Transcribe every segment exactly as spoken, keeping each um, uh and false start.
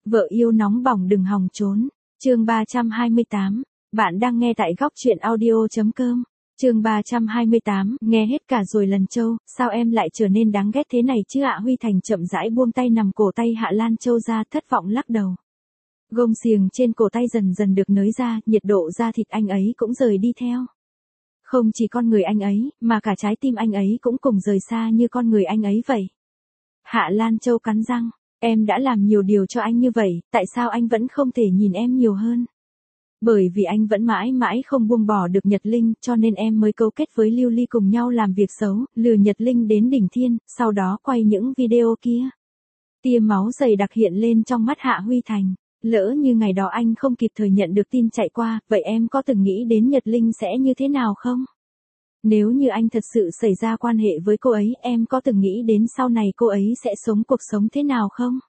Vợ yêu nóng bỏng đừng hòng trốn. Chương ba trăm hai mươi tám. Bạn đang nghe tại góc truyện audio chấm com. Chương ba trăm hai mươi tám, nghe hết cả rồi Lần Châu, sao em lại trở nên đáng ghét thế này chứ ạ? Huy Thành chậm rãi buông tay nằm cổ tay Hạ Lan Châu ra, thất vọng lắc đầu. Gông xiềng trên cổ tay dần dần được nới ra, nhiệt độ da thịt anh ấy cũng rời đi theo. Không chỉ con người anh ấy, mà cả trái tim anh ấy cũng cùng rời xa như con người anh ấy vậy. Hạ Lan Châu cắn răng, em đã làm nhiều điều cho anh như vậy, tại sao anh vẫn không thể nhìn em nhiều hơn? Bởi vì anh vẫn mãi mãi không buông bỏ được Nhật Linh, cho nên em mới cấu kết với Lưu Ly cùng nhau làm việc xấu, lừa Nhật Linh đến đỉnh thiên, sau đó quay những video kia. Tia máu dày đặc hiện lên trong mắt Hạ Huy Thành. Lỡ như ngày đó anh không kịp thời nhận được tin chạy qua, vậy em có từng nghĩ đến Nhật Linh sẽ như thế nào không? Nếu như anh thật sự xảy ra quan hệ với cô ấy, em có từng nghĩ đến sau này cô ấy sẽ sống cuộc sống thế nào không?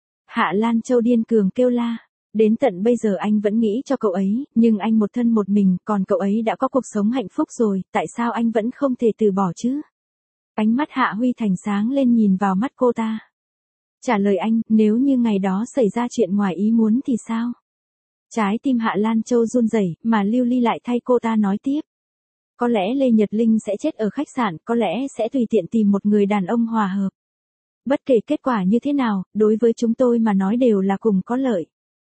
Hạ Lan Châu điên cường kêu la. Đến tận bây giờ anh vẫn nghĩ cho cậu ấy, nhưng anh một thân một mình, còn cậu ấy đã có cuộc sống hạnh phúc rồi, tại sao anh vẫn không thể từ bỏ chứ? Ánh mắt Hạ Huy Thành sáng lên nhìn vào mắt cô ta. Trả lời anh, nếu như ngày đó xảy ra chuyện ngoài ý muốn thì sao? Trái tim Hạ Lan Châu run rẩy, mà Lưu Ly lại thay cô ta nói tiếp. Có lẽ Lê Nhật Linh sẽ chết ở khách sạn, có lẽ sẽ tùy tiện tìm một người đàn ông hòa hợp. Bất kể kết quả như thế nào, đối với chúng tôi mà nói đều là cùng có lợi.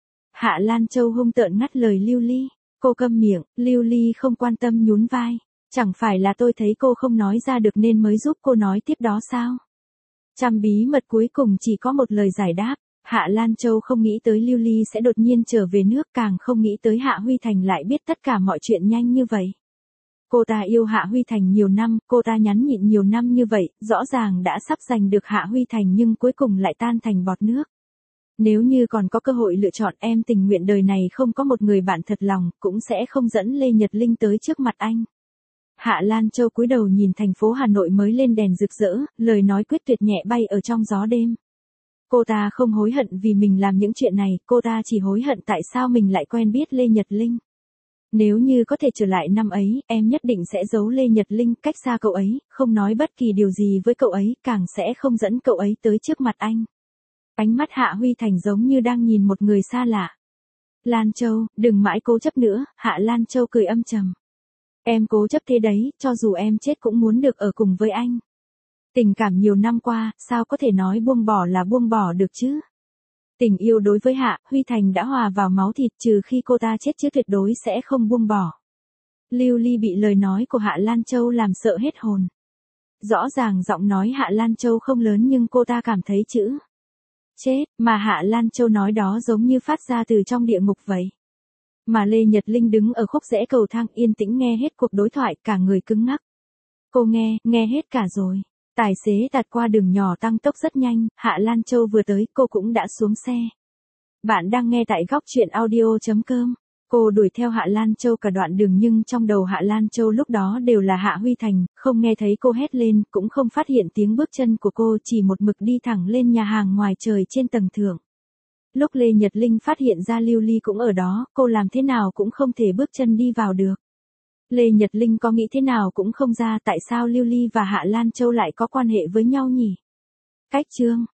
Hạ Lan Châu hung tợn ngắt lời Lưu Ly. Cô câm miệng, Lưu Ly không quan tâm nhún vai. Chẳng phải là tôi thấy cô không nói ra được nên mới giúp cô nói tiếp đó sao? Trăm bí mật cuối cùng chỉ có một lời giải đáp. Hạ Lan Châu không nghĩ tới Lưu Ly sẽ đột nhiên trở về nước, càng không nghĩ tới Hạ Huy Thành lại biết tất cả mọi chuyện nhanh như vậy. Cô ta yêu Hạ Huy Thành nhiều năm, cô ta nhắn nhịn nhiều năm như vậy, rõ ràng đã sắp giành được Hạ Huy Thành nhưng cuối cùng lại tan thành bọt nước. Nếu như còn có cơ hội lựa chọn, em tình nguyện đời này không có một người bạn thật lòng, cũng sẽ không dẫn Lê Nhật Linh tới trước mặt anh. Hạ Lan Châu cúi đầu nhìn thành phố Hà Nội mới lên đèn rực rỡ, lời nói quyết tuyệt nhẹ bay ở trong gió đêm. Cô ta không hối hận vì mình làm những chuyện này, cô ta chỉ hối hận tại sao mình lại quen biết Lê Nhật Linh. Nếu như có thể trở lại năm ấy, em nhất định sẽ giấu Lê Nhật Linh cách xa cậu ấy, không nói bất kỳ điều gì với cậu ấy, càng sẽ không dẫn cậu ấy tới trước mặt anh. Ánh mắt Hạ Huy Thành giống như đang nhìn một người xa lạ. Lan Châu, đừng mãi cố chấp nữa, Hạ Lan Châu cười âm trầm. Em cố chấp thế đấy, cho dù em chết cũng muốn được ở cùng với anh. Tình cảm nhiều năm qua, sao có thể nói buông bỏ là buông bỏ được chứ? Tình yêu đối với Hạ Huy Thành đã hòa vào máu thịt, trừ khi cô ta chết chứ tuyệt đối sẽ không buông bỏ. Lưu Ly bị lời nói của Hạ Lan Châu làm sợ hết hồn. Rõ ràng giọng nói Hạ Lan Châu không lớn nhưng cô ta cảm thấy chữ chết mà Hạ Lan Châu nói đó giống như phát ra từ trong địa ngục vậy. Mà Lê Nhật Linh đứng ở khúc rẽ cầu thang yên tĩnh nghe hết cuộc đối thoại, cả người cứng ngắc. Cô nghe, nghe hết cả rồi. Tài xế tạt qua đường nhỏ tăng tốc rất nhanh, Hạ Lan Châu vừa tới, cô cũng đã xuống xe. Bạn đang nghe tại góc truyện audio chấm com. Cô đuổi theo Hạ Lan Châu cả đoạn đường nhưng trong đầu Hạ Lan Châu lúc đó đều là Hạ Huy Thành, không nghe thấy cô hét lên, cũng không phát hiện tiếng bước chân của cô, chỉ một mực đi thẳng lên nhà hàng ngoài trời trên tầng thượng. Lúc Lê Nhật Linh phát hiện ra Lưu Ly cũng ở đó, cô làm thế nào cũng không thể bước chân đi vào được. Lê Nhật Linh có nghĩ thế nào cũng không ra tại sao Lưu Ly và Hạ Lan Châu lại có quan hệ với nhau nhỉ? Cách chương